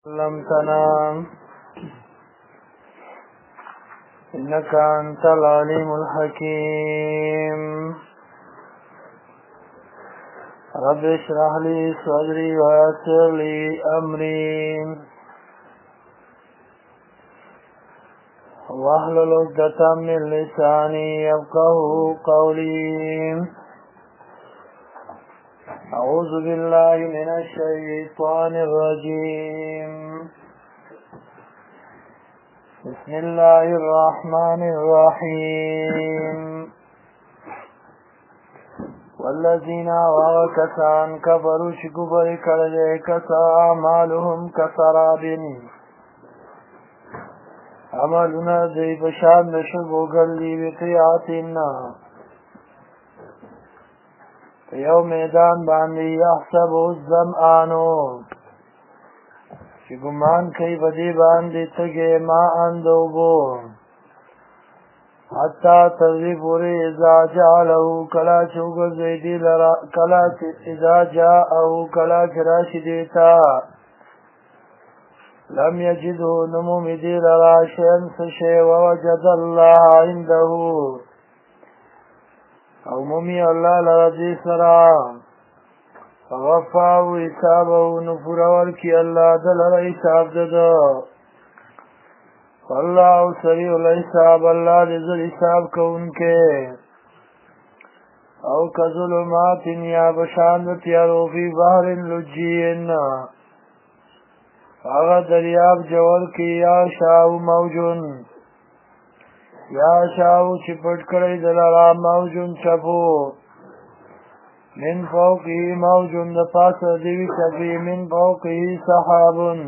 علمتنا إنك أنت العليم الحكيم رب اشرح لي صدري ويسر لي أمري واحلل عقدة من لساني يفقهوا قولي أعوذ بالله من الشيطان الرجيم بسم الله الرحمن الرحيم والذين وكسان كفروا شكبر كرجك أعمالهم كسراب عملنا ذي بشان نشبه قلبي بقيعتنا یو میدان باندې یحسب الظمآن چې ګمان کوي بدی باندې تګي ما اندوبو حتی تذی پوری اذا جعله کلا چوگ زیدی لرا کلا اذا جاءه کلا چراشی دیتا لم یجده نمومی لرا شمس شی ووجد الله عنده او مومی اللہ لرضی سرام فغفاو حسابو نفرور کی اللہ دلر حساب ددا واللہ سریع الحساب اللہ دزر حساب کون کے او کظلمات یا بشاندت یارو فی بحر لجین اغا دریاب جور کی یا شاو موجن یا شاو چپٹ کړی دلارا موجون چپو من فوقی موجون د پاس دیوی چپی من فوقی صحابن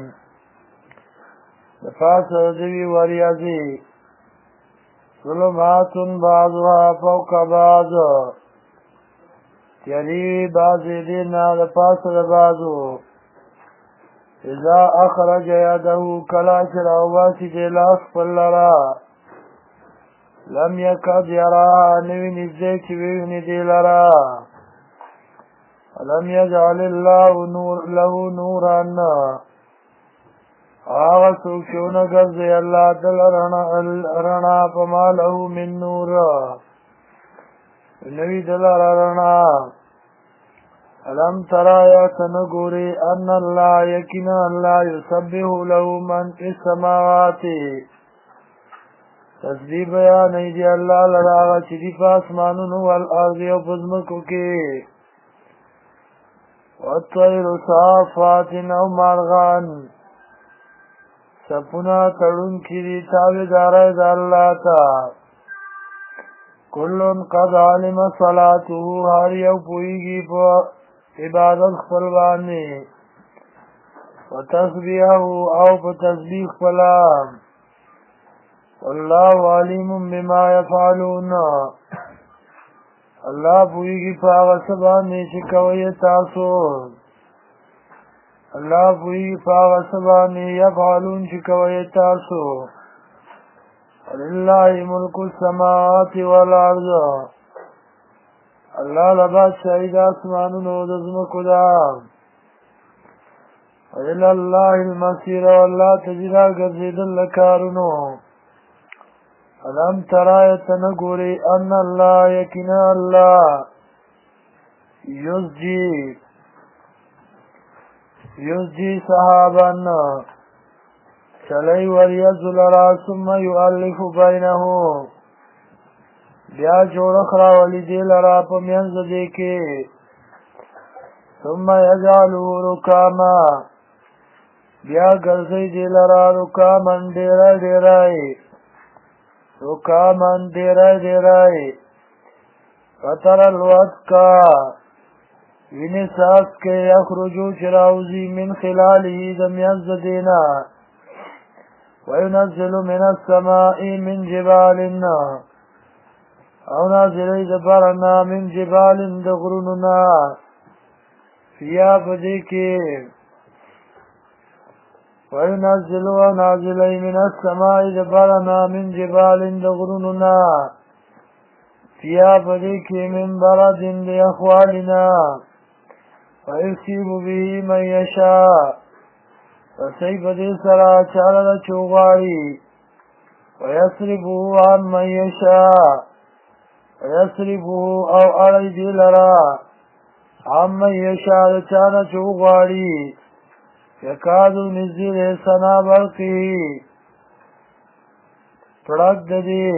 د پاس دیوی وریازی ظلماتن بعضها فوق بعض تیری بعضی دینا د پاس د بعضو اذا اخرج یده کلا چراو باسی دیلاس پلرا لم يكد يراها نوی نزده چی ویونی دی لرا لم يجعل الله له نورا آغا سوکشون گرزی اللہ دل رنا فما له من نور نوی دل رنا علم ترا یاتنگوری ان اللہ یکنا اللہ یسبح له من فی السماوات تسبیح بیان ایدی اللہ لراغا چی پاسمانون والارضی و پزمکو کی والطیر صافات او مارغان سپنا تڑن کی دی تابدار دا اللہ تا کلن قد علم صلاتو ہر یو پوئیگی پا عبادت خپلوانی و تسبیحو او پا تسبیح خپلام واللہ علیم بما یفعلون اللہ پوئیگی پاغ سبانی چکوئی تاسو اللہ پوئیگی پاغ سبانی یفعلون چکوئی تاسو وللہ ملک السماوات والارض اللہ لباس شہید آسمانون و دزمکو دا وللہ المصیر واللہ تجرا گرزید لکارنو علم ترایت نگوری ان اللہ یکنا اللہ یزجی صحابان چلی وریز لرا ثم یؤلف بینہو بیا جوڑخ راولی دی لرا پمینز دیکے ثم یجعلو رکاما بیا گرزی دی لرا رکامن دیرائی رکامن دیرائی فتر الوقت کا ونساس کے یخرجو چراوزی من خلالی دمیز دینا وینزل من السماء من جبالنا او نازلی دبرنا من جبال دغرننا فیا بدیکی وينزل ونازلي من السماء جبالنا من جبال دغرننا فيها بديك من برد لأخوالنا ويصيب به من يشاء رسی پدی سرا چالا چوغاری ویسرفو عن من یشا ویسرفو او علی دی لرا عن من یشا چانا چوغاری یکادو نزدی سنا برقی پڑک ددی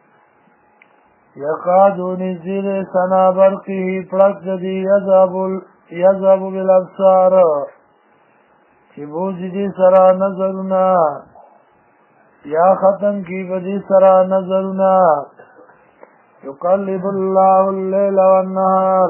یقادو نزدی سنا برقی پڑک ددی یذهب بالابصار چی بوزی دی سرا نظرنا یا ختم کی بدی سرا نظرنا یقلب اللہ اللیل والنہار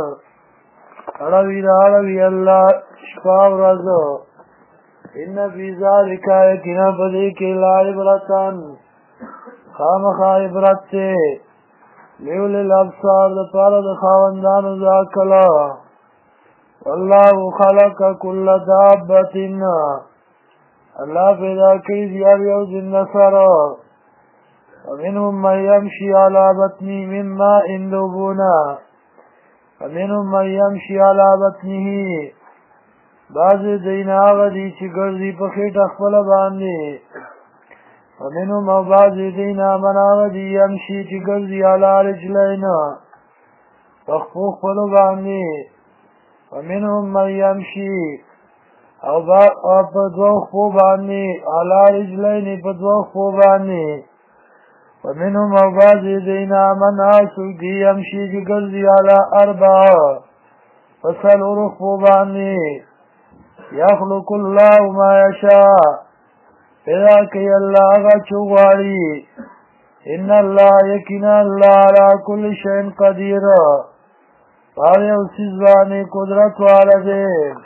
اڑوی اللہ شپاو رزو ان فی ذالک یقینا بدی کی لا عبرتن خامخا عبرت تے لیول الابصار دپارا دخاوندان ذاکلا واللہ خلق کل دابت اللہ پیدا کئی دیار یو زندہ سر ومنهم من یمشی علی بطنی مما اندوبونا ومنهم من یمشی علی بطنه بعض دین آغا دی چی گرزی پخیٹ اخفل باندی ومنهم او بعض دین آمن آغا دی یمشی چی گرزی علی رجلین پخفوخ پلو باندی ومنهم من یمشی او پدوخ پو بانی علا رجلین پدوخ پو بانی ومنهم او بازی دینا من آسو دی یمشی جی گرزی علا اربع فصل ارخ پو بانی یخلق اللہ ما یشاء پیدا کی اللہ آغا چوغاری ان اللہ یکینا اللہ علا کل شین قدیر پارے اسی زبانی قدرت والا دے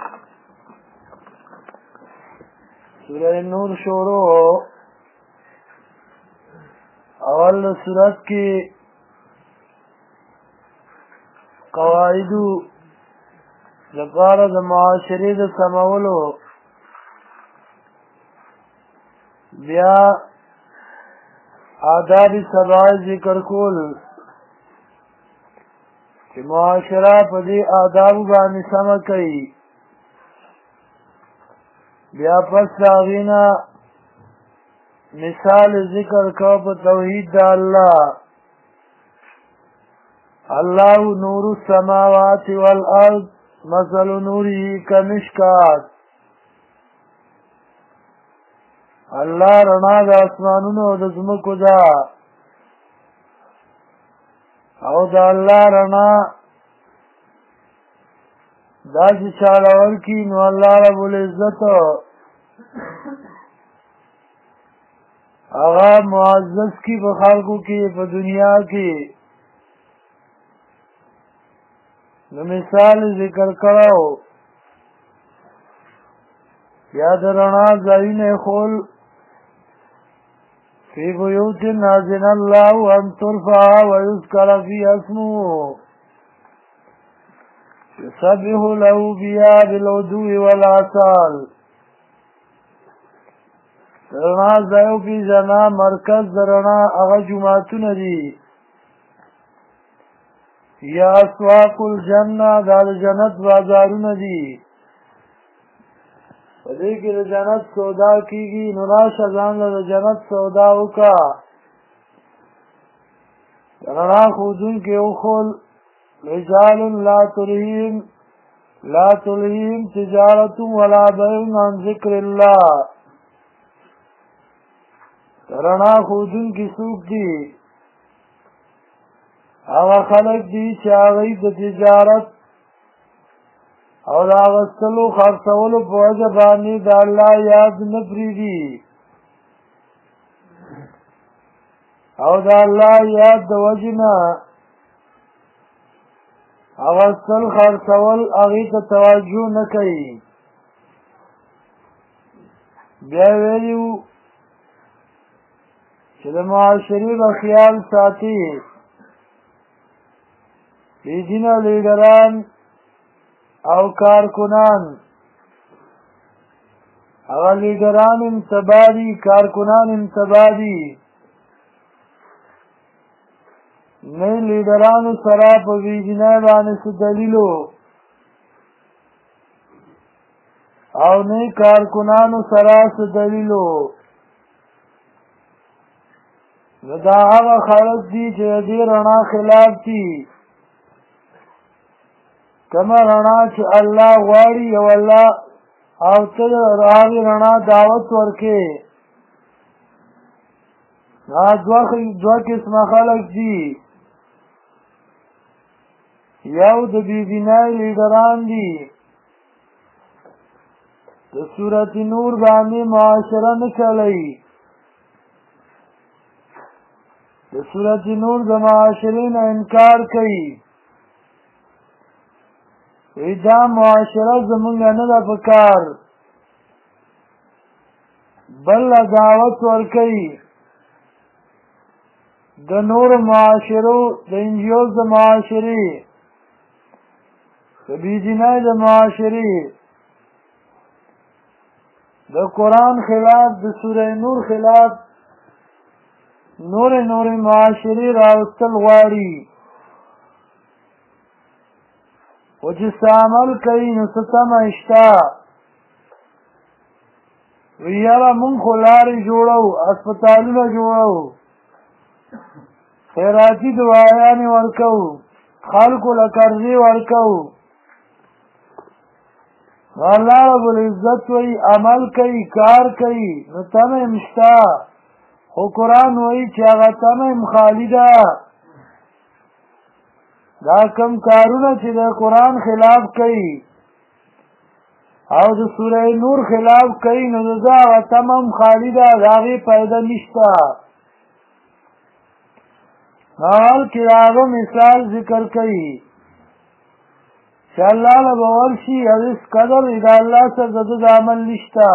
سورہ نور شروع اول سورت کی قواعد لپاره د معاشرې د سمولو بیا آداب سبع ذکر کول چې معاشره په دې آداب باندې سم کوي بیا پس داغینا مثال ذکر کو په توحید د الله الله نور السماوات والارض مثل نوره کمشکات الله رڼا د اسمانونو د ځمکو ده او د الله رڼا دا چې چاله ورکي نو الله رب العزت هغه معزز کی په خلقو کې په دنیا کې نو مثال ذکر کړو یا د رڼا ځایونه خول فی بیوت اذن الله ان ترفع ويذكر فيها اسمه يسبح له بها بالغدو والآصال رڼا ځایو کې جنا مرکز رڼا هغه جمعتون دي یا اسواق الجنه دا جنت بازارونه دي په دې کې د جنت سودا کیږي نو راشه ځان له جنت سودا وکا رڼا خودون کې وخل رجال لا تلهیم تجارت ولا بیع عن ذکر الله رڼا خودون کې څوک دي هغه خلک دي چې هغه د تجارت او دا غسلو خرڅولو په وجه باندې د الله یاد نه پرېږدي او د الله یاد د وجې نه غسل خرڅول هغې ته توجه نه کوي بیا ویلي چې د معاشرې به خیال ساتي بېدینه لیډران او کارکنان هغه لیډران انتبادي کارکنان انتبادي نه لیډرانو سره په بېدینه باندې څه دلیلو او نه کارکنانو سره څه دلیلو دا هغه خلک دي چې دې رڼا خلاف دي کما رڼا چې الله غواړي او الله او ته راوي رڼا دعوت ورکې دوه قسمه خلک دي یو د بېدینۍ لیډران دي د سورت نور باندې معاشره نه چلوي د سورت نور د معاشرې نه انکار کوي وی دا معاشره زمونږ نه ده پکار بل دعوت ورکوي د نور معاشرو د انجیوز د معاشرې د بېدینۍ د معاشرې د قرآن خلاف د سوره نور خلاف نور معاشرې راوستل غواړي و چې عمل کوي نو څه تمه شته وی یاره مونږ خو لارې جوړو هسپتالونه جوړو خیراتي دعایانې ورکوو خلکو له قرضې ورکوو الله رب العزت وی عمل کوي کار کوي نو تمه هم شته خو قرآن وی چې هغه تمه هم خالي ده دا کم کارونه چې د قرآن خلاف کوي او د سوره نور خلاف کوي نو دا هغه تمه هم خالي ده د هغې فایده نشته حال کې هغه مثال ذکر کوي چې الله له به ورشي او هېڅ قدر د الله سره د ده د عمل نشته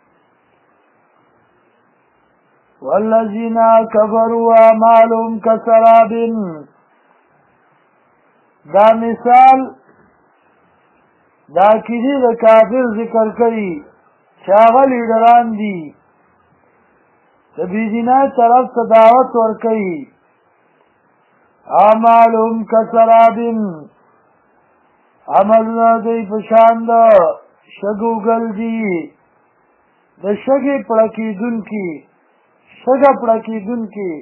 والذین کفروا اعمالهم کسراب دا مثال دا عقیدې د کافر ذکر کوي چې هغه لیډران دي د بېدینۍ طرف ته دعوت ورکوي اعمالهم کسراب عملونه دوی په شان د شګو ګل دي د شګې پړکېدونکي شګه پړکېدونکي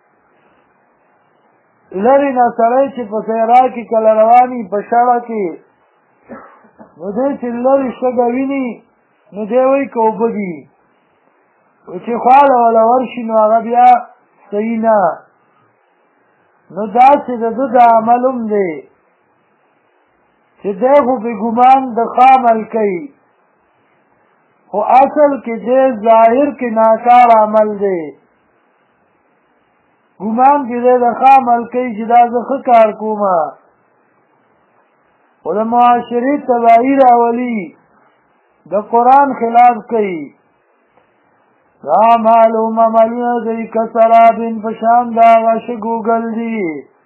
لرې نه سړی چې په صحرا کې کله رواني په شړه کې نو دی چې لرې شګه ویني نو دی وایي که اوبه دي چې خواله وله ورشي نو هغه بیا صحیح نه نو داسې د ده د عمل هم دی چې دی خو بې ګمان د ښه عمل کوي خو اصل کې دی ظاهر کې ناکار عمل دی ګمان کې دی د ښه عمل کوي چې دا زه ښه کار کومه خو د معاشرې تباهي راولي د قرآن خلاف کوي اعمالهم عملونه دوی کسراب په شان د هغه شګو ګل دي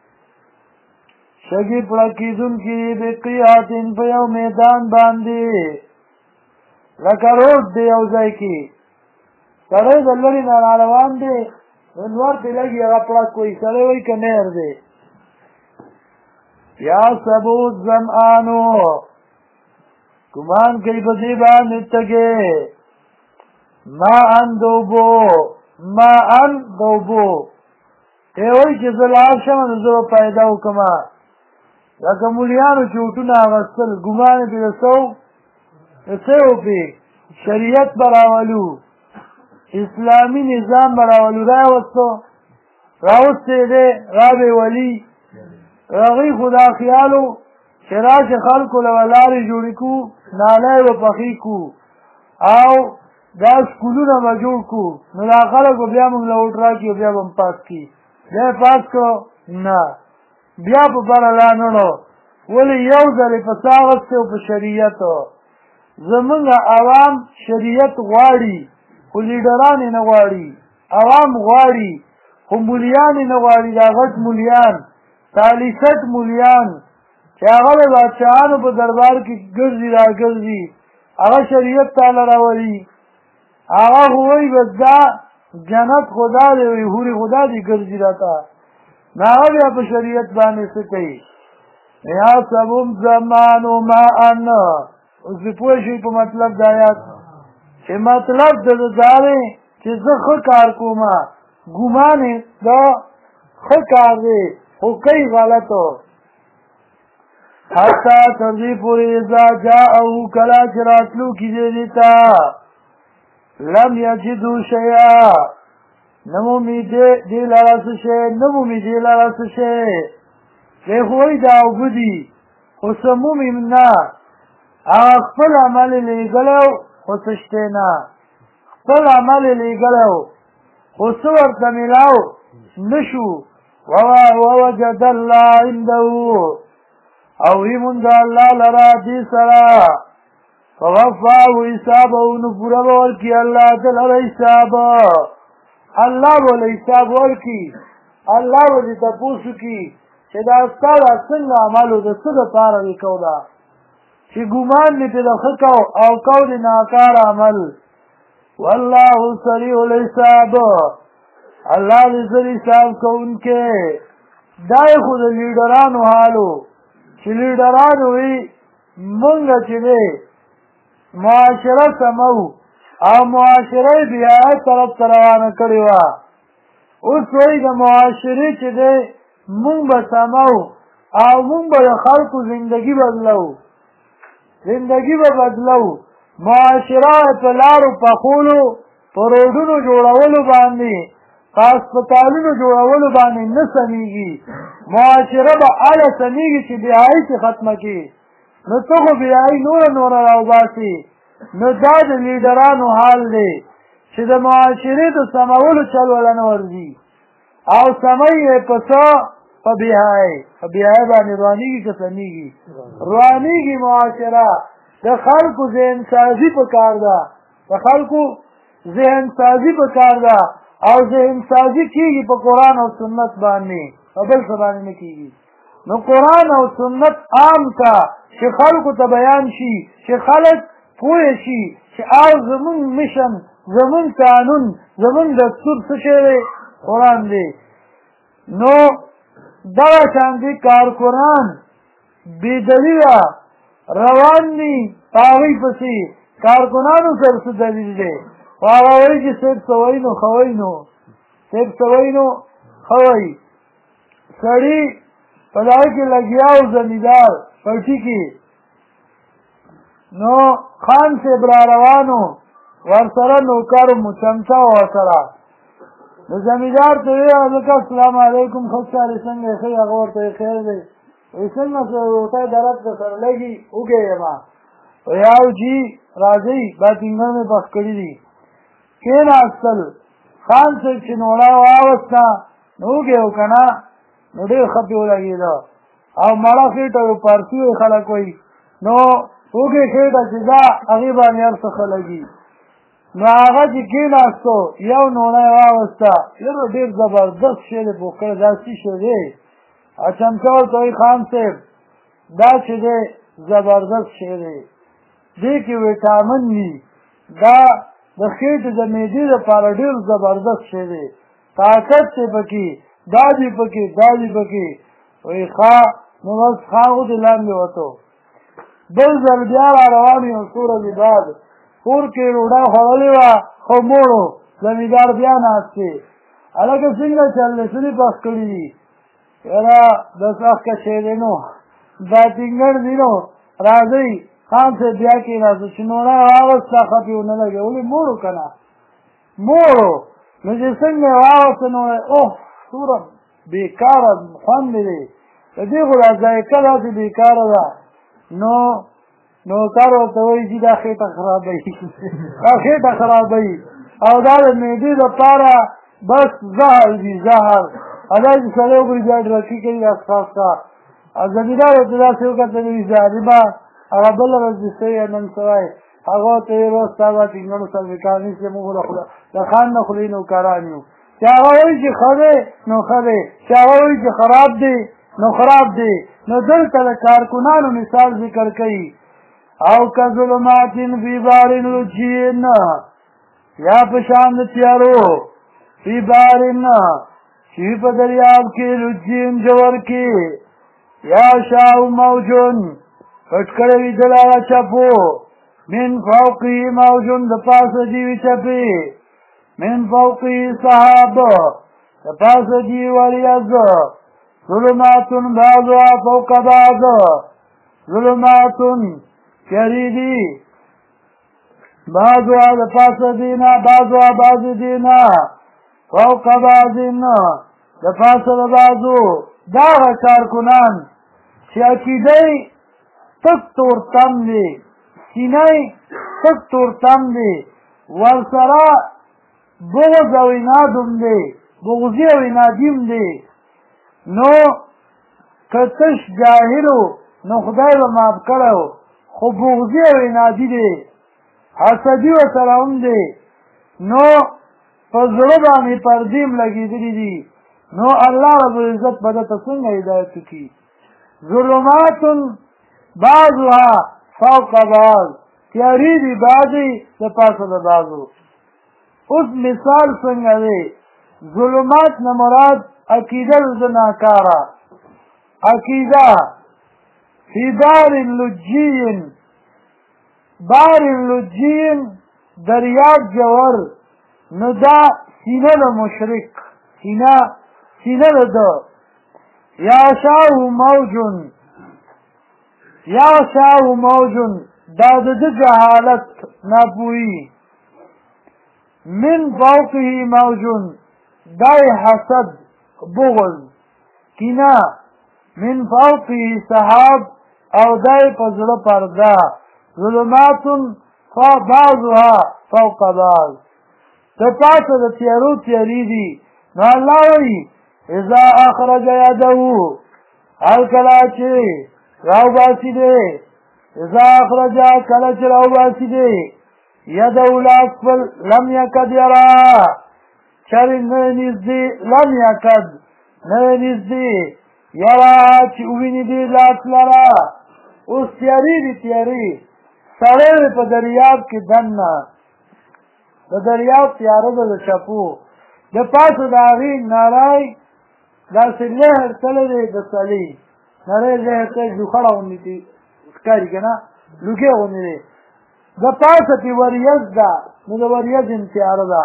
شګې پړکېدونکي بقیعة په یو میدان باندې لکه روډ دی یو ځای کې سړی د لرې نه راروان دی نور پرې لګي هغه پړک وایي سړی وایي که نهر دی یحسبو الظمآن ګمان کوي په دې باندې تږی ماء د اوبو دی وایي چې زه لاړ شم نو زه به پیدا وکړمه لکه مولیانو چې اوټونه اغوستل ګمان یې پرې څه وکړي شریعت به راولو اسلامي نظام به راولو راوستی دی را به ولي هغوی خو دا خیالو چې راشي خلکو له به لارې جوړې کړو نالۍ به پخې کړو او دا سکولونه به جوړ کړو نو دا خلک به بیا موږ له اوټ راکړي او بیا به م پاس کړي بیا یې پاس کړو نه بیا په بره لا نړو ولې یو ځل یې په څه اغوستی او په شریعت زمونږ عوام شریعت غواړي خو لیډران یې نه غواړي عوام غواړي خو مولیان یې نه غواړي دا غټ مولیان تالیسټ مولیان چې هغه د بادشاهانو په دربار کې ګرځي را ګرځي هغه شریعت تاله راولي هغه خو وایي بس دا جنت خدا دی وایي حورې خدا دي ګرځي راته نو هغه بیا په شریعت باندې څه کوي یحسبو الظمآن ماء اوس دې پوه شئ په مطلب د آیات چې مطلب د دا دی چې زه ښه کار کوم ګمان یې دا ښه کار دی خو کوي غلطو حتی تر دې پورې اذا جاءه کله چې راتلو کېږي دې ته لم یجدوا شیئا نه مومي دې لره څه شی نه مومي دې لره څه شی دی خو وایي دا اوبه دي خو څه مومي نه هغه خپل عمل یې لېږلی خو څه شتی نه خپل عمل یې لېږلی خو څه ورته میلاو نه شو ووجد الله عنده او ویموند الله لره دې سره فوفاه حسابه نو پوره به ورکړي الله ته لره حساب الله به له حساب ورکړي الله به دې تپوس وکړي چې دا ستا دا څنګه عمل و د څه دپاره دې کوله چې ګمان دې پرې د ښه کو او کو دې ناکار عمل والله سریع الحساب الله دې زر حساب کوونکی دا یې خو د لیډرانو حالو چې لیډرانو وي مونږ چې دی معاشره سمو او معاشره یې بیایت طرف ته روانه کړې وه اوس وایي د معاشرې چې دی مونږ به سمو او مونږ به د خلکو زندګي بدلو زندگی به بدلو معاشره په لارو پخولو په روډونو جوړولو باندې په هسپتالونو جوړولو باندې نه سمیږي معاشره به هله سمیږي چې بېحایي چې ختمه کړي نو ته خو بېحایي نوره راوباسي نو دا د لیډرانو حال دی چې د معاشرې د سمولو چل وله نه ورځي او سمی یې په څه په بېحایي باندې روانېږي که سمیږي روانېږي معاشره د خلکو ذهن سازي په کار ده د خلکو ذهن سازي په کار ده او ذهن سازي کېږي په قرآن او سنت باندې په بل څه باندې نه کېږي نو قرآن او سنت عام کا چې خلکو ته بیان شي چې خلک پوه شي چې او زمونږ مشن زمونږ قانون زمونږ دستور څه شی دی قرآن دی نو دغه شانتې کارکنان بېدلیله روان دي په هغوی پسې کارکنانو سره څه دلیل دی خو هغه وایي چې صاحب څه وایي نو ښه وایي نو صاحب څه وایي نو ښه وایي سړي په دغه کې لګیا و زمیندار پټي کې نو خان صاحب را روانو ورسره نوکر مو چمچه و ورسره د زمیندار ته ویې هلکه السلام علیکم ښه چارې څنګه یې ښه هغه ورته یې خیر دی وایي څنګه روټۍ درد درسره لګي وږی یم وایي او جي راځئ باتینګر مې پخ کړي دي کېناستل خان صاحب چې نوړه واوسته نو وږی و که نه نو ډېر ښه پرې ولګېده او مړه خېټه یو پارسي وایي خلک وایي نو وږې خېټه چې ده هغې باندې هر څه ښه لګي نو هغه چې کېناستو یو نوړه یې واغوسته یاره ډېر زبردست شی دی پوښ کړی دا څه شی دی او چمچه ورته وایي خان صاحب دا چې دی زبردست شی دی دې کې ویټامن وي دا د خېټې د معدې دپاره ډېر زبردست شی دی طاقت چې پکې دا دې پکې دا دې پکې وایي ښه نو بس خان غوندې لاندې وتو بل ځل بیا را روان یو څو ورځې بعد کور کې ډوډۍ خوړلې وه خو موړ و زمیندار بیا ناست دی هلکه څنګه چل دی څه دې پخ کړي دي یاره د سخته شی دی نو دا ټینګر دي نو راځئ خان صاحب بیا کېناستو چې نوړه یې واغوسته ښه پرې ونه لګېد ولې موړ و که نه موړ و نو چې څنګه یې واغوسته نوړه اوه څومره بېکاره خوند دی د دې خو دا ذایقه داسې بېکاره ده نو نوکر ورته وایي چې دا خېټه خرابوي دا خېټه خرابوي او دا د معدې دپاره بس زهر دي زهر او دا چې سړی وګوري بیا ډرکي کوي دا څښاڅښه او زمیندار ورته داسې وکتل وایي ظالمه هغه بله ورځ دې څه یې نن سوی هغه ورته ویې وروسته ستا دا ټینګړو سربیکار نیسې موږ د خان نه خولې نوکران یو چې هغه وایي چې ښه دی نو ښه دی چې هغه وایي چې خراب دی نو خراب دی نو دلته د کارکنانو مثال ذکر کوي او که ظلمات فی بحر لجین یا په شان د تیارو فی بحر چې په دریاب کې لجین جوړ کې یا شاو موجون پټ کړی وي د هغه چپو من فوقه موج د پاسه دي وي چپې من فوقه سحاب د پاسه دي وریځ ظلمات بعضها فوق بعض ظلمات تیری دي بعضها د پاسه دینا بعضها بعض دینا فوق بعض د پاسه د بعضو دا کارکنان چې عقیده تک تور تم دی سینه تک تور تم دی ورسره بغض او عناد هم دی بغضي او عنادي هم دی نو که تش جاهلو نو خدای به معاف کړی خو بغضي او عنادي دی حسدي ورسره هم دی نو په زړه باندې پردې هم لګېدلي دي نو الله رب العزت به درته څنګه هدایت وکړي ظلمات بعضها فوق بعض تیاری دی بعضی د پاسه د بعضو اوس مثال څنګه دی ظلمات نه مراد عقیده د ناکاره عقیده فی بار لجین دریاب جوور نو دا سینه د مشرک سینه د ده یغشاه موج دا د جهالت ناپوهی من فوقه موج دای حسد بغض کینا من فوقه سحاب او دای په زړه پرده ظلمات بعضها فوق بعض د پاسه د تیارو تیاری دي نو الله وایي اذا اخرج یده هر کله چې راو باسی دی اذا اخرج کله چې راو باسی دی یده لاسفل لم یکد یرا چری نه نږدې لم یکد نه نږدې یرا چې وویني دی لاس لره اوس تیاري دي تیاري سړی په دریاب کې دننه د دریاب تیاره ده د چپو د پاسه د هغې نری داسې لهر تللی دی د سړي نری لهر تللی لوخړه غوندې چې ښکاري که نه لوګې غوندې دی د پاسه کې وریځ ده نو د وریځ هم تیاره ده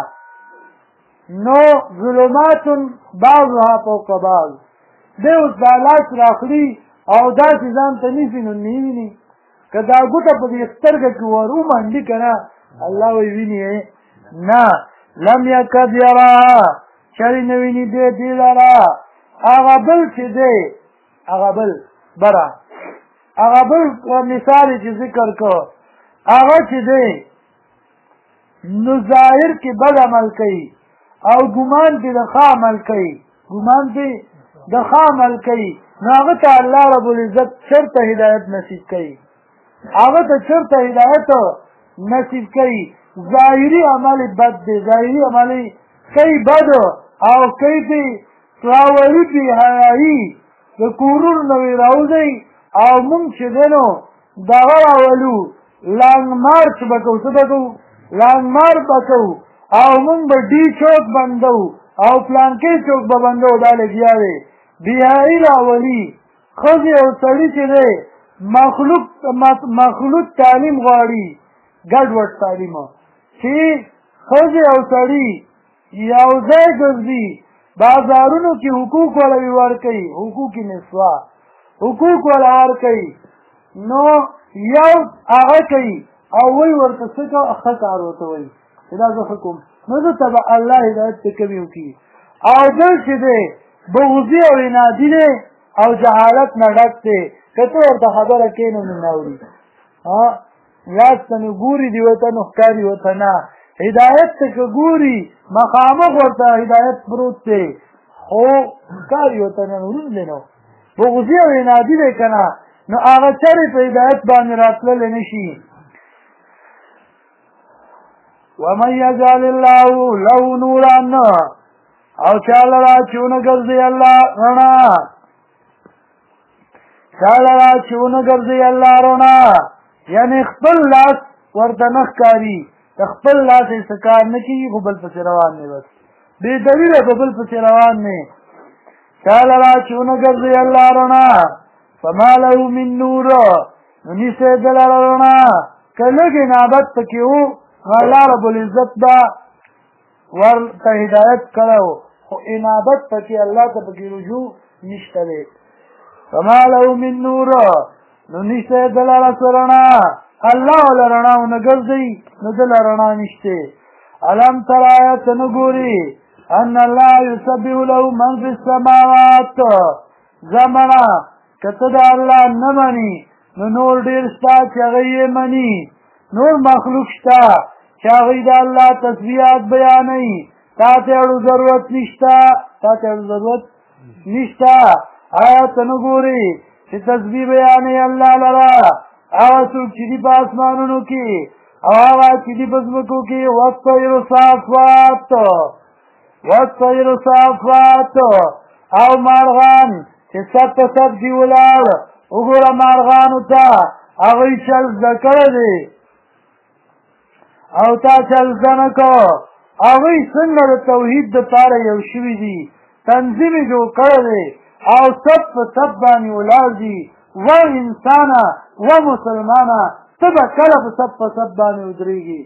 نو ظلمات بعضها فوق بعض دی اوس دا لاس راخلي او داسې ځان ته نیسي نو نه ویني که دا ګوته په دې سترګه کې ور ومنډي که نه الله وایي ویني نه لم یکد یراها چری نه ویني دی دې لره هغه بل چې دی هغه بل بره هغه بل مثال چې ذکر کو هغه چې دی نو ظاهر کې بد عمل کوي او ګمان کې د ښه عمل کوي ګمان کې د ښه عمل کوي نو هغه ته الله رب العزت چېرته هدایت نصیب کوي هغه ته چېرته هدایت نصیب کوي ظاهري عمل بد دی ظاهري عمل کوي بد او کوي دی راولي بې حیایي د کورونو نه وې راوځئ او مونږ چې دی نو دغه راولو لانګ مارچ به کوو څه به کوو لانګ مارچ به کوو او مونږ به ډي چوک بندو او پلانکې چوک به بندو دا لګیا دی بې حیایي راولي ښځې او سړي چې دی مخلوط تعلیم غواړي ګډوډ تعلیم چې ښځې او سړي یو ځای ګرځي بازارونو کې حقوق والا ورکوي حقوق نسوا حقوق والا ورکوي نو یو هغه کوي او وی ورته څه ښه کار ورته وایي چې دا زه ښه کوم نو ده ته به الله هدایت ته کمې وکړي او بل چې دی بغضي او عنادي دی او جهالت نه ډک دی که ته ورته خبره کوې نو نه اوري لاس ته نو ګوري دې ورته نو ښکاري ورته نه هدایت ته که ګوري مخامخ ورته هدایت پروت دی خو ښکاري ورته نه ورون دی نو بغضي او عنادي دی که نه نو هغه چرې په هدایت باندې راتللی نه شي ومن یجعل الله له نورا او چا لره چې ونګرځي الله رڼا چا لره چې ونګرځي الله رڼا یعنې خپل لاس ورته نه ښکاري د خپل لاس یې څه کار نه کېږي خو بل پسې روان دی بس بې دلیله په بل پسې روان دی چا لره چې ونګرځي الله رڼا فما له من نور نو نیسئ دلره رڼا که لږ انابت پکې و نو الله رب العزت به ورته هدایت کړی و خو انابت پکې الله ته پکې رجوع نشته دی فما له من نور نو نشته دلره څه رڼا الله وله رڼا ونه ګرځوي نو دله رڼا نشته الم تر آیت نه ګوري ان الله یسبح له من فی السماوات زمنا که ته د الله نه مني نو نور ډېر شته چې هغه یې مني نور مخلوق شته چې هغوی د الله تسبیحات بیانوي تا ته اړو ضرورت نشته آیا ته نه ګورې چې تسبیح بیانوي الله لره هغه څوک چې دي په اسمانونو کې او هغه چې دي په ځمکو کې والطیر صافات او مارغان چې صف په صف دي ولاړ وګوره مارغانو ته هغوی چل زده کړی دی او تا چل زده نه کو هغوی څنګه د توحید دپاره یو شوي دي تنظیم یې جوړ کړی دی او صف په صف باندې ولاړ دي و انسانه و مسلمانه ته به کله په صف باندې ودرېږي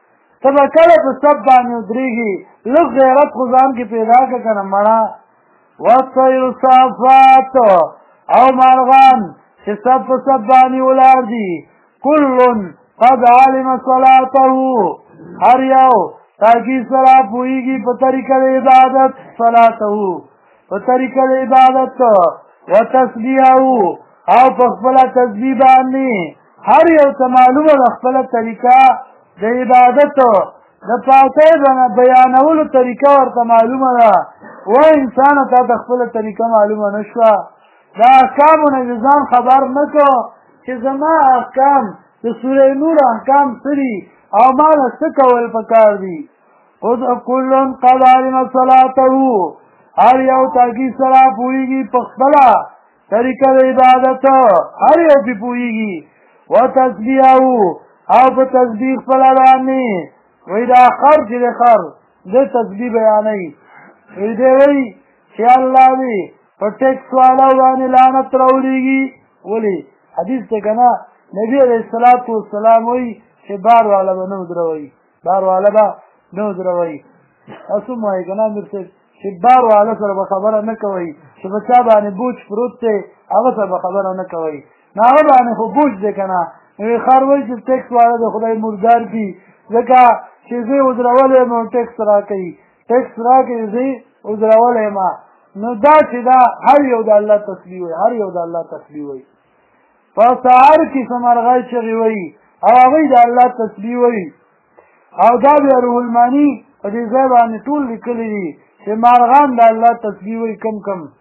لږ غیرت خو ځان کې پیدا کړه که نه مړه والطیر صافات او مارغان چې صف په صف باندې ولاړ دي کل قد علم صلاته هر یو تاکي سره پوهېږي په طریقه د عبادت و تسبیحه او په خپله تسبیح باندې هر یو ته معلومه ده خپله طریقه د عبادت د پاکۍ بیانولو طریقه ورته معلومه ده و انسانه تا ته خپله طریقه معلومه نه شوه د احکامو نه ځان خبر نه کو چې زما احکام د سوره نور احکام څه دي او ما له څه کول پکار دي کل قد علم صلاته هر یو تاکي سره پوهېږي په خپله طریقه د عبادت هر یو پې پوهېږي و تسبیحه او په تسبیح خپله باندې وایي دا خر چې دی خر د تسبیح بیانوي وایي دی وایي چې الله دې په ټیکس والا باندې لعنت راولیږي ولې حدیث دی که نه نبي علیه الصلاة والسلام وایي چې بار والا به نه ودروئ تاسو هم وایي که نه امیر صاحب چې بار والا سره به خبره نه کوئ چې په چا باندې بوج پروت دی هغه سره به خبره نه کوئ نو هغه باندې خو بوج دی که نه نو خر وایي چې ټیکس والا د خدای مردار کي ځکه چې زه یې ودرولی یم نو ټیکس راکوي زه یې ودرولی یم نو دا چې دا هر یو د الله تسبیح وایي په سهار کې څه مرغۍ چغې وایي او هغوی د الله تسبیح وایي او دا بیا روح الماني په دې ځای باندې ټول لیکلي دي چې مارغان د الله تسبیح وایي کم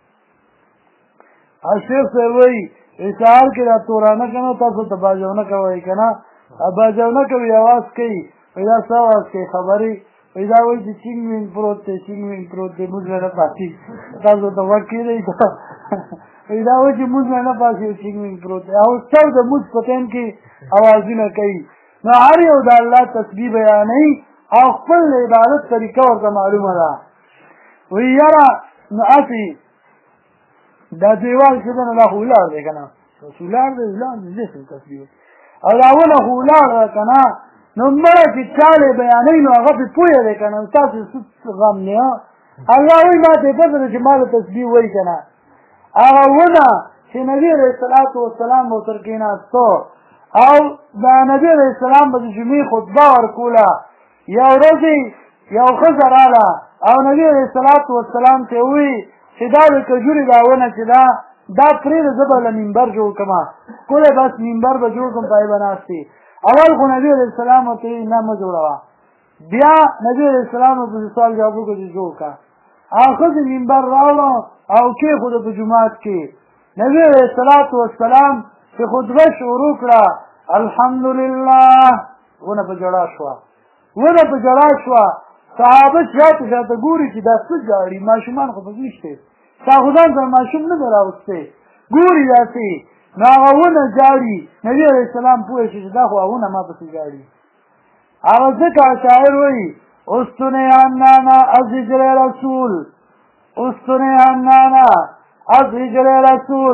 شیخ صاحب وایي سهار کې دا تورانه که نه تاسو ته باجونه کوئ که نه باجونه کوي اواز کوي وایي دا څه اواز کوي خبرې وایي دا وایي چې چینګ وینګ پروت دی موږ نه نه پاتې تاسو ته غوږ کېدی وایي دا وایي چې موږ نه نه پاتې چینګ وینګ پروت دی او سر د موږ په ټایم کې اوازونه کوي نو هر یو د الله تسبیح بیانوي او خپل د عبادت طریقه ورته معلومه ده وایي یاره نو هسې دا دیوال چې ده نو دا خو ولاړ دی که نه ولاړ دی تسبیح او دا ونه خو ولاړ ده که نه نو مړه چې چاله بیانوي نو هغه پې پوهه دی که نه تاسو څه غم نه الله وایي ما ته یې پته ده چې ما له تسبیح وایي که نه هغه ونه چې نبي علیه الصلاة والسلام به ورسره کېناسته او دا نبي علیه السلام به د جمعې خطبه ورکوله یو ورځې یو ښځه راله او نبي علیه الصلاة والسلام ته یې ووایي چې دا د کجورې دا ونه چې دا پرېږده زه به له منبر جوړ کړمه ښکلی بس منبر به جوړ کړم په هغې به ناستې اول خو نبي علیه السلام ورته وایي نه مه جوړوه بیا نبي علیه السلام ورپسې سوال جواب وکړو چې جوړ کړه هغه ښځې منبر راوړه او کېښوده په جومات کې نبي علیه الصلاة والسلام چې خطبه شروع کړه الحمدلله ونه په ژړا شوه صحابه شاته ګوري چې دا څه ژاړي ماشومان خو پکې نشته ساخوځان سره ماشوم نه دی راوستی ګوري داسې نو هغه ونه ژاړي نبي علیه السلام پوه شي چې دا خو هغونه ما پسې ژاړي هغه ځکه شاعر وایي استن حنانا از هجر رسول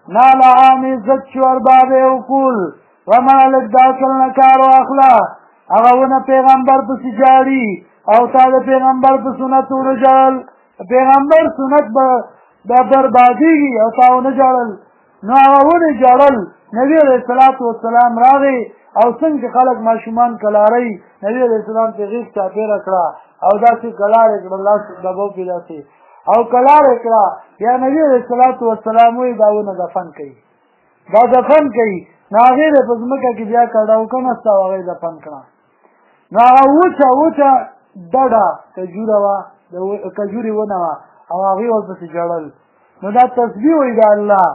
نال عام عزت شو ارباب عقول ومن لک داخل نکار واخلا هغه ونه پیغمبر پسې جاړي او تا د پیغمبر په سنت ورجال پیغمبر سنت به بربادیږي او تا ونه جاړل نو هغه ونه جاړل نبی علیہ الصلوۃ والسلام راغی او څنګه خلک ماشومان کلاري نبی علیہ السلام ته غیږ چاپیره کړه او داسې کلارې کړه الله دبو کې داسې او کلارې کړه یا نبی علیہ الصلوۃ والسلام وی داونه دفن کړي دا دفن کړي ناغیر په ځمکه کې بیا کړهو کنه ستا هغه دفن کړه نو هغه وچه ډډه کجوري ونه وه او هغې ورپسې جړل نو دا تسبیح وایي د الله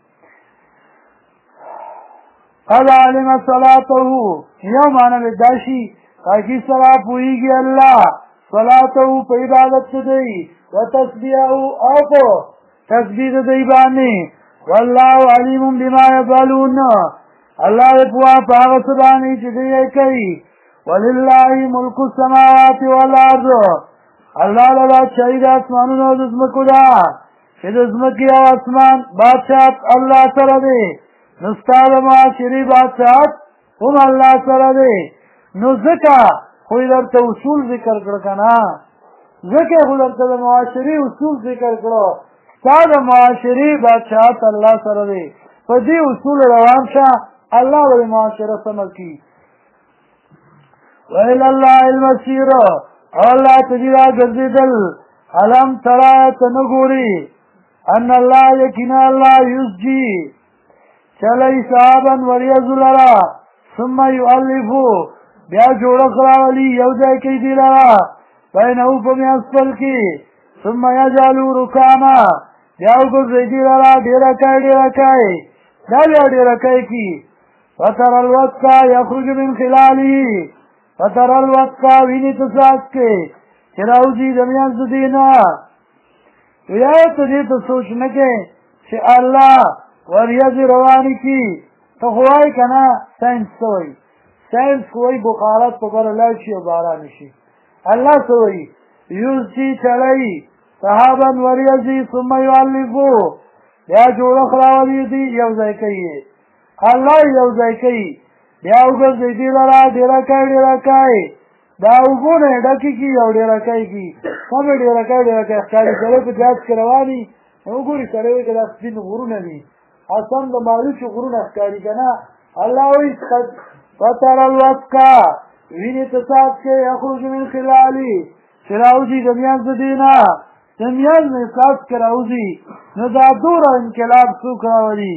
قد علم صلاته یو معنی به دا شي تاکي سره پوهېږي الله صلاته په عبادت څه دی وتسبیحه او په تسبیح د دی باندې والله علیم بما یفعلون الله دې پوهه په هغه څه باندې چې دوی کوي ولله ملک السماوات والارض الله لاله چای د اسمانونو د ځمکو ده چې د ځمکې او اسمان بادشاهت الله سره دی نو ستا د معاشرې بادشاهت هم الله سره دی نو ځکه خو یې درته اصول ذکر کړه که نه ځکه خو درته د معاشرې اصول ذکر کړه ستا د معاشرې بادشاهت الله سره دی په دې اصول روان شه الله به معاشره سمه کړي وإلى الله المصير الله تجرا ګرځیدل علم ترى تنګوري ان الله یقینا الله یسجي چلای صحابا وريزلرا ثم يؤلف بیا جوړ کراولی یو ځای کې دی لرا بینه په میاسپل کې ثم يجعلوا ركاما بیا وګورئ دی لرا ډیر کای دا ډیر کای کی فتر الوقت يخرج من خلاله فتر الوقت ویني تساس کې چراوزی دمیان زدینا یا ته دې ته سوچ نه کې چې الله وریاض رواني کی ته خوای کنه ساينس کوئی بخارات په بر لای شي او باران شي الله سوئی یوزی چلای صحابا وریاضی ثم يؤلفو یا جوړ خراوی دی یو ځای کوي الله یو ځای کوي بیا وګورئ دې لرا ډیر کای دا وګونه ډکی کی او ډیر کای کی کوم ډیر کای ښکاری سره په جاج کروانی وګورئ سره وي کله سپین غرونه دي اصلا د مالوچ غرونه ښکاری کنه الله وی فتر الوقا ویني تصاب کې اخرج من خلالی شراوزی دمیان زدینا دمیان میں ساس کراوزی نو دا دور انقلاب سو کراولی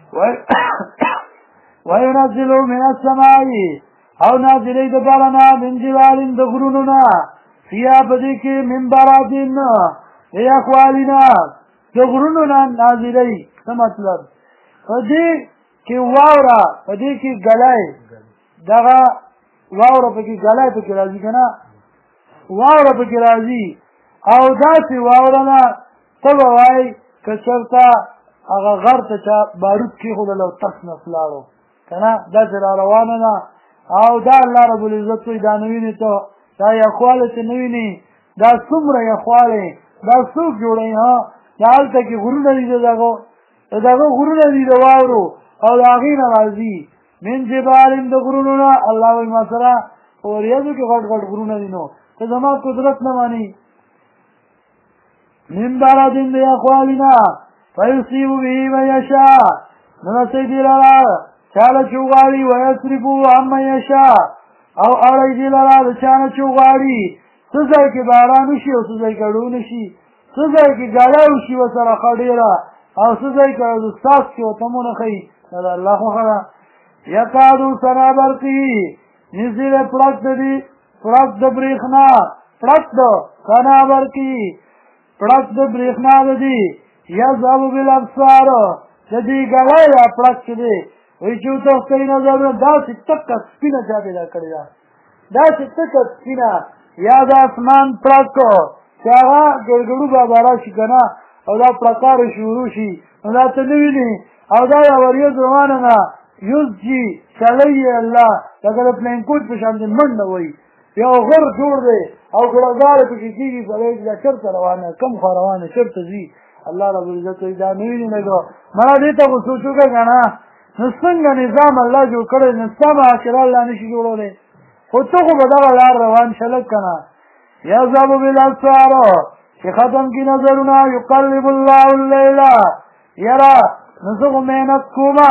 وينزل من السماء او نازلی دبارنا من جبال دغروننا فيها بديكي من برادين ليخوالنا دغروننا نازلی سمطلب فديكي واورا فديكي گلائي دغا واورا پکی گلائي پکی رازی کنا واورا پکی رازی او داسی واورنا تبوائی کچرتا اغا غر تا بارود کی خود لو تس نسلارو کنا دا چرا روانه نه او دا الله رب العزت وی دا نویني ته دا یخواله ته نویني دا څومره یخواله دا څوک جوړي ها دا هلته کې غرونه دي دغه غرونه دي د واورو او د هغې نه راځي من جبال د غرونو نه الله وی ما سره اوریځو کې غټ غرونه دي نو ته زما قدرت نه مانی من بارادین د یخوالنا فیصیب به من یشاء نو سیدی لرا چاله چوغاړي ويصرفو عما يشاء او اړای دی لرا د چانه چوغاړي څه ځای کې باران شي او څه ځای کې ډون شي څه ځای کې ګالاو شي وسره خډيره او څه ځای کې د ساس کې وتمونه خي الله خو خلا یقادو سنا برقي نزل پړک د برېښنا پړک د سنا برقي پړک د برېښنا دی یا ذاب بالابصار د دې ګلای پړک دی وی چې تاسو ته نظر دا چې تک سپینه چا پیدا کړی دا چې تک سپینه یا د اسمان پړکو چې هغه ګړګړو بابا راشي کنه او دا پړکار شروع شي نو دا ته ویني او دا وریځ روانه نه یوزجی چلی الله دغه پلین کوټ په شان دې منډه وای یو غر جوړ دی او ګړګار په کې کیږي په دې چرته روانه کم خو روانه چرته زی الله رب العزت دا نه ویني لګو مړه دې ته سوچو کنه نو څنګه نظام الله جوړ کړی نظام اخر الله نشي جوړولای خو ته خو به دغه لار روان شلک کنه یذهب بالابصار چې ختم کی نظرونه یقلب الله الليل یرا نو مهنت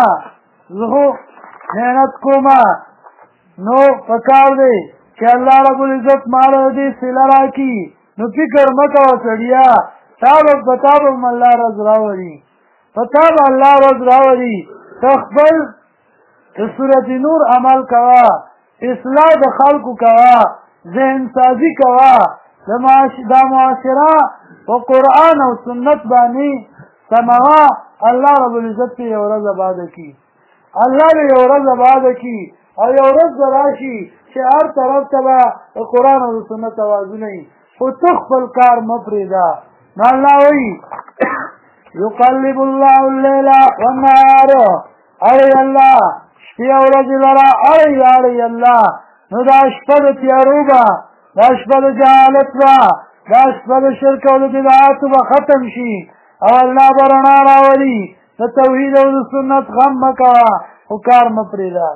کوما نو پکار دی چې الله رب العزت مال دې سلا راکی نو فکر مکو سړیا تابو الله رضا راوړي فتاب الله رضا راوړي تخبل سورۃ نور عمل کوا اصلاح د خلقو کوا ذهن سازی کوا د معاشره او قرآن او سنت باندې سموا الله رب العزت په یو ورځ آباد کی الله به یو ورځ آباد کی او یو ورځ راشي چې هر طرف ته قرآن او سنت आवाज نه او تخبل کار مپریدا نو الله وی یقلب الله الليل والنهار ای الله شپه او ورځ لرا ای الله نو دا شپه د تیاروبا دا شپه د جهالت دا شپه د شرک او بدعات به ختم شي او الله برنا راوړي د توحید او سنت غم مکوا او کار مپریدا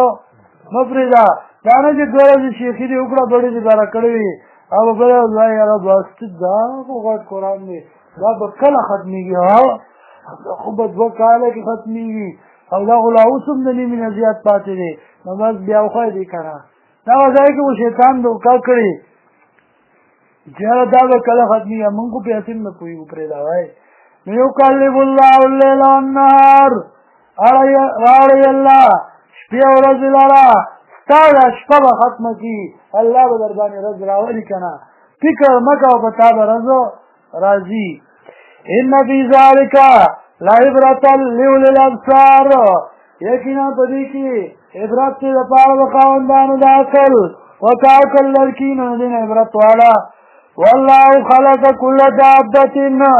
دا نه چې ګورې شیخی دی وکړه بڑی دی بارا کړی او بل الله یاره واست دا وګړ قرآن دی دا به کله ختمیږي خو به 2 کاله کې ختمیږي او دا غلا اوسم د نیمه نه زیات پاتې دی نو بس بیا خو دې کړه دا وځي کې شیطان دوکا کړی چې دا به کله ختمیږي موږ په اسیم نه کوی پرې دا وای نو قلب الله الليل والنهار اړي الله شپه او ورځ لرا تاله شپه ختم کی الله به در باندې رز راوړي کنه فکر مکه او پتا به رزو راضي ان فی ذلک لا عبرة لأولی الابصار یقینا پدې کې عبرت لپاره د خاوندانو د عقل وکاکل لرکینو دین عبرت والا والله خلق كل دابة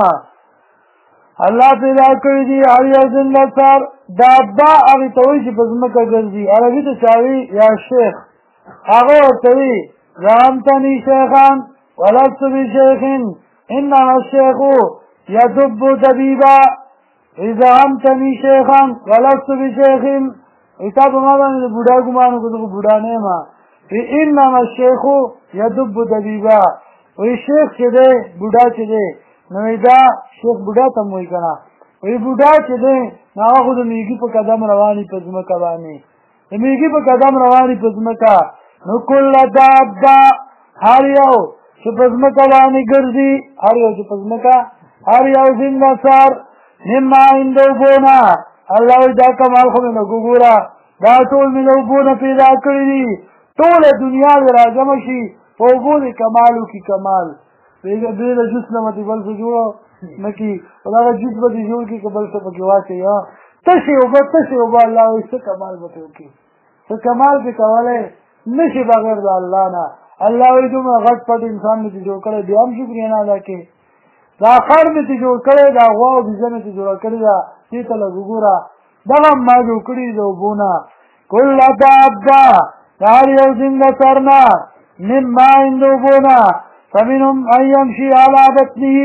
الله پیدا کړی دی هر یو زنده سر دابه هغه ته وایي چې په ځمکه ګرځي عربي ته چاوي یا شیخ هغه ورته وایي زعمتني شیخان ولست بشیخ انما الشیخ يدب دبیبا زعمتني شیخان ولست بشیخ ایتا په ما باندې بوډا ګمانو کوم بوډا نه ما انما الشیخ يدب دبیبا وی شیخ چې دی بوډا چې دی نو دا شیخ بوډا ته موي کنه وی بوډا چې دی نو هغه د میږي په قدم رواني په ځمکه باندې د میږي په قدم رواني په ځمکه نو کله دابا هر یو چې په ځمکه باندې ګرځي هر یو چې په ځمکه هر یو زنده سر مما اندو بونا الله دا کمال خو نه ګورا دا ټول مې بونا پیدا کړی دي ټول دنیا راځم شي په بوله کمالو کی کمال پیغه دې له جسمه دې بل څه جوړ نکی دا جسم دې جوړ کی قبل څه پکې واسه یا تشي او الله څه کمال وته کی څه کمال به کوله نشي بغیر د الله نه الله دې موږ غټ پټ انسان دې جوړ کړی دی هم شکر نه ادا کې دا خر دې جوړ کړی دا غوا دې زنه دې جوړ کړی دا چې تل وګورا دا ما جوړ کړی دی بونا کل دابا هر یو څنګه سرنا مما اندوبونا فمنهم ان يمشي على بطنه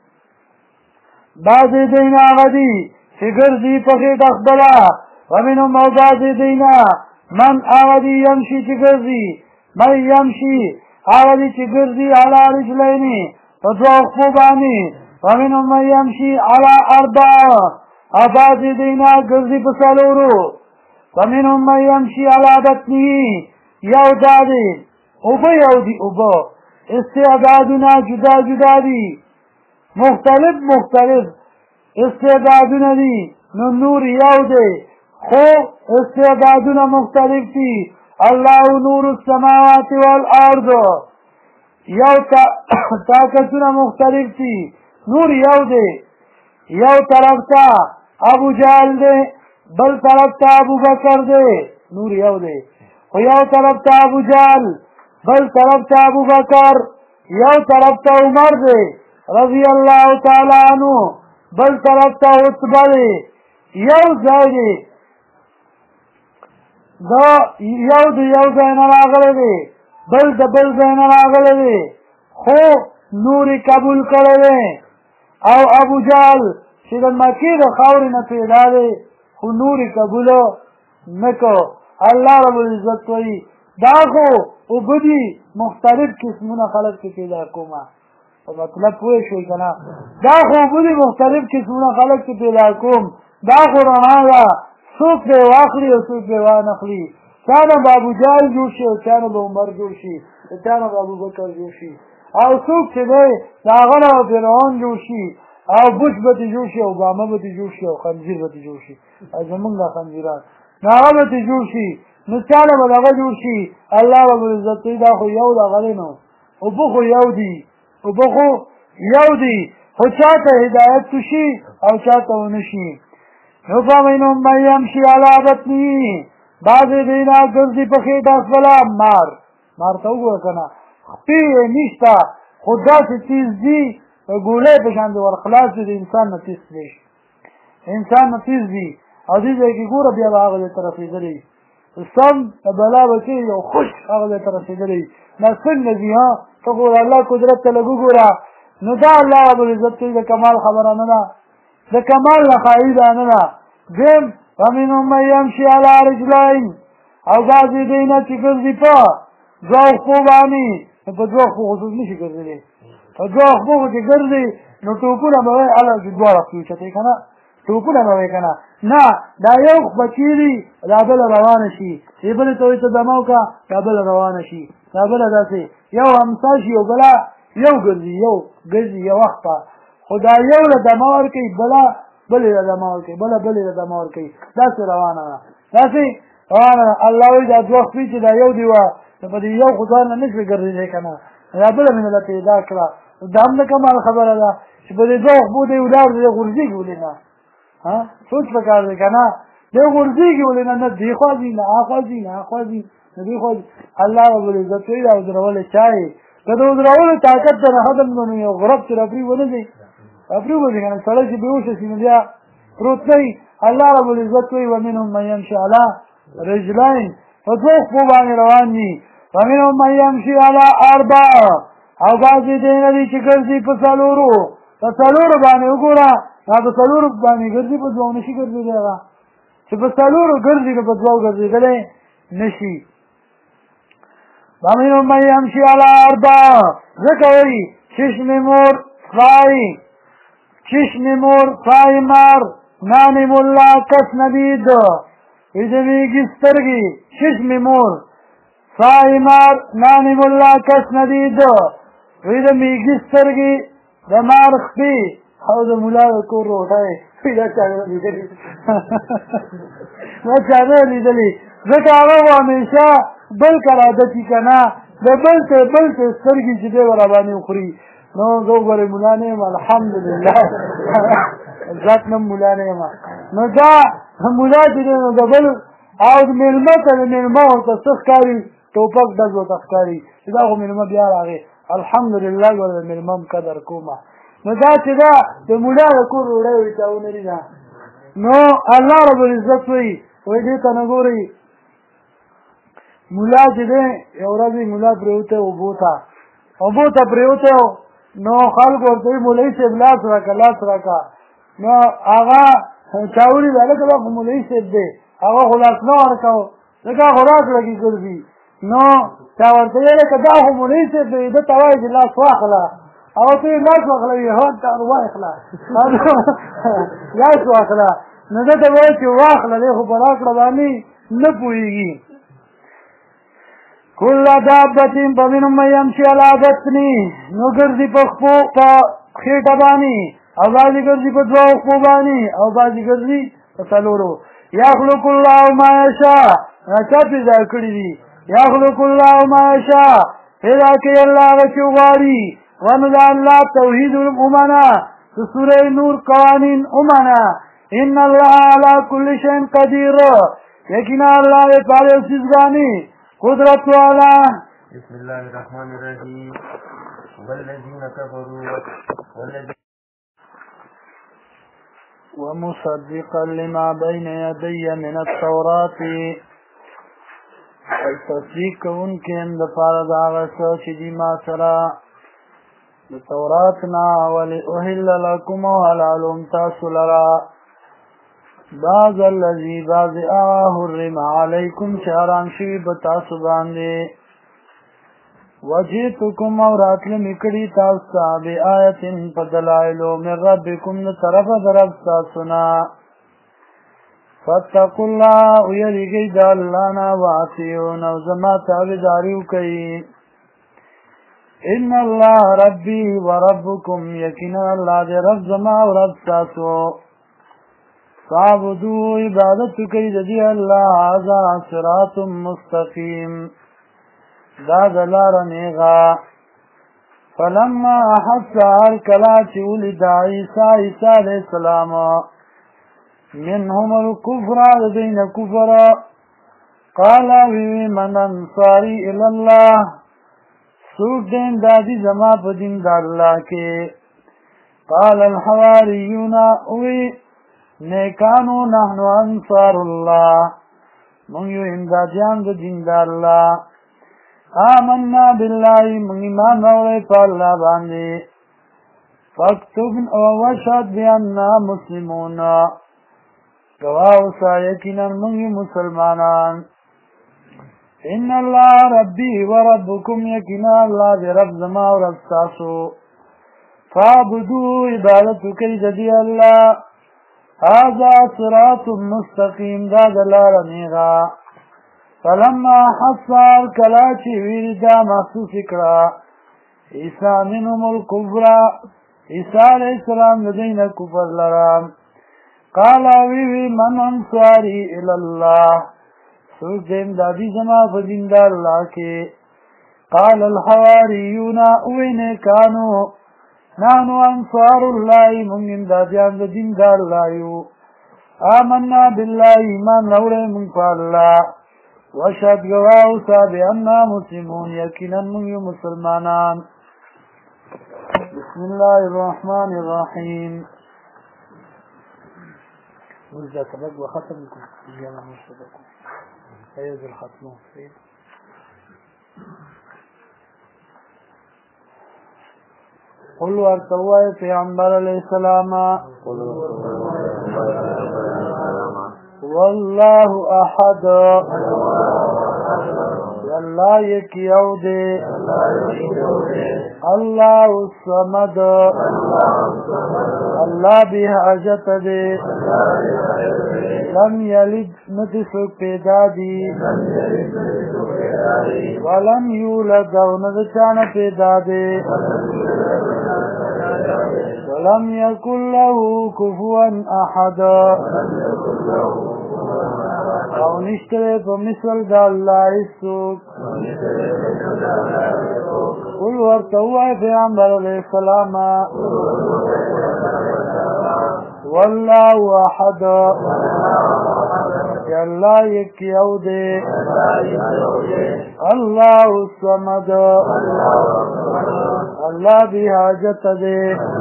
بعض دینا غدی فکر دی پخیت اخبلا ومنهم او بعض دینا من آغدی يمشي فکر دی من يمشي آغدی فکر دی على رجلینی فدو اخبوبانی ومنهم من يمشي على اربع او بعض دینا گرزی پسالورو ومنهم من يمشي على بطنه یو دادی اوبه یو دی اوبه استعدادنا جدا جدا دی مختلف استعدادنا دی نور یو دی خو استعدادنا مختلف دی الله نور السماوات والارض یو طاقتنا مختلف دی نور یو دی یو طرف تا ابو جهل دی بل طرف تا ابو بکر دی نور یو دی و یو طرف تا ابو جهل بل طرف تا ابو بکر یو طرف تا عمر دی رضی اللہ تعالی عنہ بل طرف تا عتبہ دی یو ځای دی دا یو ځای نه راغلی دی بل ځای نه راغلی دی خو نور قبول کړی دی او ابو جهل چې د مکې د خاورې نه پیدا دی خو نور یې قبوله نه کو. الله رب العزت وایي دا خو اوبه دي مختلف قسمونه خلک پې پیدا کومه. په مطلب پوه شوئ که نه؟ دا خو اوبه دي مختلف قسمونه خلک پې پیدا کوم. دا خو رڼا ده، څوک پې واخلي او څوک پې وانخلي. چا نه به ابوجهل جوړ شي او چا نه به عمر جوړ شي او چا نه به ابوبکر جوړ شي او څوک چې دی د هغه نه به فرعون جوړ شي او بوش به ترې جوړ شي او اوباما به ترې جوړ شي او خنزیر به ترې جوړ شي او زمونږ دا خنزیران نو هغه به ترې جوړ شي. نو چا نه به دغه جوړ شي. الله رب العزت وایي دا خو یو دغه دی نو اوبه خو یو دي، اوبه خو یو دي، خو چا ته هدایت وشي او چا ته ونه شي. نو فمنهم من یمشي علی بطنه بعضې دینا ګرځي په خېټه خپله مار ته وګوره که نه خپې یې نشته خو داسې تیز دي ګولۍ په شان د ورخلاص دي د انسان نه تیز دی، انسان نه تیز دي. او دې ځای کې ګوره بیا به هغه ځای ته رسېدلی سم د بلا بچې یو خوش هغه ځای ته رسېدلی دا څنګه ځي ها ته ګوره الله قدرت ته لږ وګوره. نو دا الله رب العزت کوي د کمال خبره نه ده، د کمال نخایي دا نه ده. دویم ومنهم من یمشي علی رجلین او بعضې دوی نه چې ګرځي په دوه خپو باندې. په دوه خپو خصوص نشي ګرځېدی، په دوه خپو خو چې ګرځي نو ټوپونه به وایي هله چې دواړه خپې اوچتې که نه ټوپونه به وایي که نه نه دا یو خپه چیري دا بله روانه شي چې بلې ته وایي ته دمه وکړه دا بله روانه شي دا بله داسې یو همسا شي او بله یو ګرځي یو خپه خو دا یو له دمه ورکوي بلې له دمه ورکوي بلې له دمه ورکوي داسې روانه ده داسې روانه ده. الله وایي دا دوه خپې چې دا یو دی وه نو په دې یو خو ځان نه نشوې ګرځېدی که نه دا بله مې نه پیدا کړه. دا هم د کمال خبره ده چې په دې دوه خپو دی ولاړ دی غورځېږي ولې نه سوچ پکار دی که نه دی غورځېږي ولې نه دې خوا ځي نه هاخوا ځي نه هاخوا ځي نه دې خوا ځي. الله رب العزت وایي دا ودرولې چا یې که د ودرولو طاقت ته نه ختم کړو نو یو غرب چې رفري ونه ځي رفري وځي که نه سړی چې بېهوشه شي نو بیا پروت نه وي. الله رب العزت وایي ومنهم من یمشي علی رجلین په دوه خپو باندې روان دي. ومنهم من یمشي علی اربع او بعضې دی نه دي چې ګرځي په څلورو باندې وګوره دا په څلورو باندې ګرځي په دوو نشي ګرځېدی هغه چې په څلورو ګرځي نو په دوو ګرځېدلی نشي. ومنهم من یمشي علی اربع ځکه وایي چشم مور پای مار نان ملا کس ندید وی د میږي سترګې چشم مور پای مار نان ملا کس ندید وی د میږي سترګې د مار خپې او د ملا د کور روټۍ دا چا نه لیدلي ځکه هغه خو همیشه بل کر عادتي که نه د بل څه سترګې چې دی به راباندې وخوري نو زه وګورې ملا نه یم الحمدلله ذات نه ملا نه یم نو دا ملا چې دی نو د بل او مېلمه ته د مېلمه ورته څه ښکاري ټوپک ډز ورته ښکاري چې دا خو مېلمه بیا راغی الحمدلله ګوره د مېلمه هم قدر کومه. نو دا چې دا د ملا د کور ډوډۍ وایي چاونه دي ده نو الله رب العزت وایي دې ته نه ګورئ ملا چې دی یو ورځ ملا پرېوتی اوبو ته پرېوتی نو خلکو ورته وایي مولوي صاحب لاس راکړه نو هغه چا ولید هلکه دا خو مولوي صاحب دی هغه خو لاس نه ورکوه ځکه هغه راکړه کې ګرځي نو چا ورته ویل که دا خو مولوي صاحب دی ده ته وایي چې لاس واخله او ته یې لاس واخله وي هغه ته واخله لاس واخله نو ده ته وایي چې واخله دی خو په راکړه باندې نه پوهېږي. کل دابة فمنهم من یمشي علی بطنه نو ګرځي په خېټه باندې او بعضې ګرځي په دوه خپو باندې او بعضې ګرځي په څلورو. یخلق الله ما یشاء چا پیدا کړي دي یخلق الله ما یشاء پیدا کوي الله هغه چې وغواړي ونو د الله توحید ومنه د سورې نور قوانین ومنه ان الله علی کل شیء قدیر یقینا الله د هر یو څیز باندې قدرت والا. بسم الله الرحمن الرحیم والذین کفروا ومصدقا لما بین یدی من التوراة تصدیق کوونکی یم دپاره د هغه څه چې دي ما سره توراتنا ولأحل لكم وحلالم تاسو لرا بعض الذي بعض حرم علیکم چاران شوی بتاسو باندې وجئتكم اوراتل مکڑی تاستا بی آیتن پدلائلو من ربکم طرف درب تاسونا فاتقوا الله ویریږئ د الله نه واطیعون او زما تابعداري وکئ ان الله ربي وربكم یقینا الله دې رب زما او رب تاسو فاعبدوا عبادت کوي د دې الله هذا صراط مستقيم دا دلار نیغا فلما احس الکلات ولد عیسی علیہ السلام منهم الكفر لدينا كفر قال من انصاري الى الله سوق دين دادي زما په دین د الله کې قال الحواريون وي نیکانو نحن انصار الله من یو امدادیان د دین د الله آمنا بالله من ایمان راوړی په الله باندې فاكتب واشهد بأننا مسلمون گواہ اوسا یقینا موږ مسلمانان ان الله ربي وربكم یقینا الله دې رب زما او رب تاسو فاعبدوا عبادت کوي د دې الله هذا صراط مستقيم دا دلار نیغا فلما حصر کلاچی ویردا محسوس کړه عیسی منهم الكفر عیسی علیہ السلام لدین کفر لرام قال وی من انصاری الى الله سوق دیم دادی زما په دین د الله کې قال الحواریون وین کانوا نحن انصار الله من دادیان د دین د الله یو آمنا بالله ایمان راوړې من په الله وشهد گواہ اوسا بأننا مسلمون یقینا من مسلمانان بسم الله الرحمن الرحیم وإذا سبق وختمكم جانا مرشدكم فيز الختم قل وارتوائي پیغمبر علیہ السلام والله احد اللہ یکیو دے اللہ الصمد اللہ بھی حاجت دے لم یلد ندسک پیدا دی ولم یولد ندچان پیدا دے ولم یکن له کفوا احد او نشتره په مثل د الله هیڅوک قل ورته ووایه پیغمبر علیه السلام والله احد چې الله یکیو دی الله الصمد الله بی حاجت دی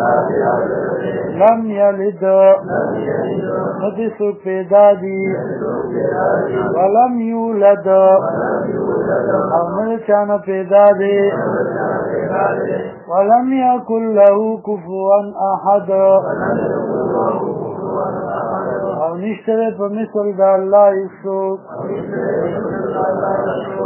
لم یلد ندسو پیدا دی ولم یولد او ندچان پیدا دی ولم یکن له کفوا احد او نشتره په مثل د الله هیڅوک